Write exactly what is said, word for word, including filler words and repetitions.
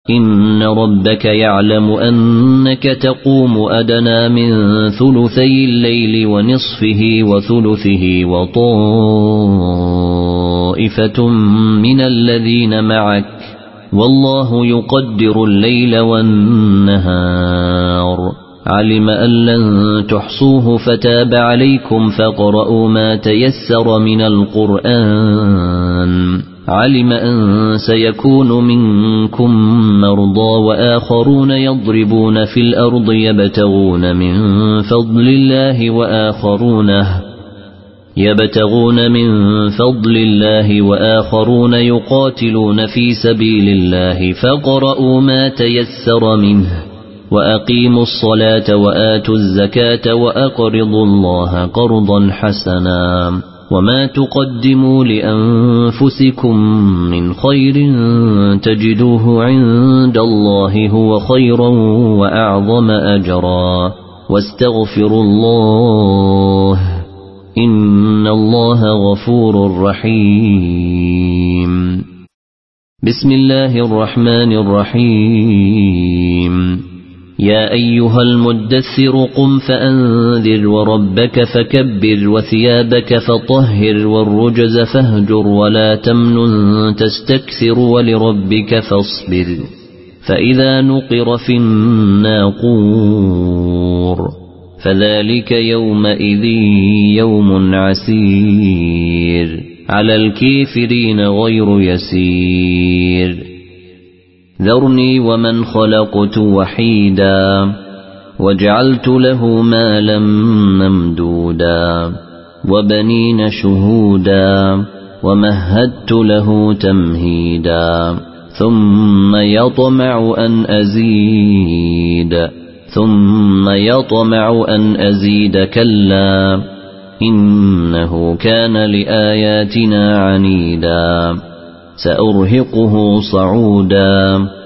إن ربك يعلم أنك تقوم أدنى من ثلثي الليل ونصفه وثلثه وطائفة من الذين معك والله يقدر الليل والنهار علم أن لن تحصوه فتاب عليكم فاقرؤوا ما تيسر من القرآن علم أن سيكون منكم مرضى وآخرون يضربون في الأرض يبتغون من فضل الله وآخرون يبتغون من فضل الله وآخرون يقاتلون في سبيل الله فاقرؤوا ما تيسر منه وأقيموا الصلاة وآتوا الزكاة وأقرضوا الله قرضا حسنا وما تقدموا لأنفسكم من خير تجدوه عند الله هو خيرا وأعظم أجرا واستغفروا الله إن الله غفور رحيم. بسم الله الرحمن الرحيم. يا أيها المدثر قم فأنذر وربك فكبر وثيابك فطهر والرجز فاهجر ولا تمنن تستكثر ولربك فاصبر فإذا نقر في الناقور فذلك يومئذ يوم عسير على الكافرين غير يسير. ذرني ومن خلقت وحيدا وجعلت له مالا ممدودا وبنين شهودا ومهدت له تمهيدا ثم يطمع أن أزيد ثم يطمع أن أزيد كلا إنه كان لآياتنا عنيدا سأرهقه صعودا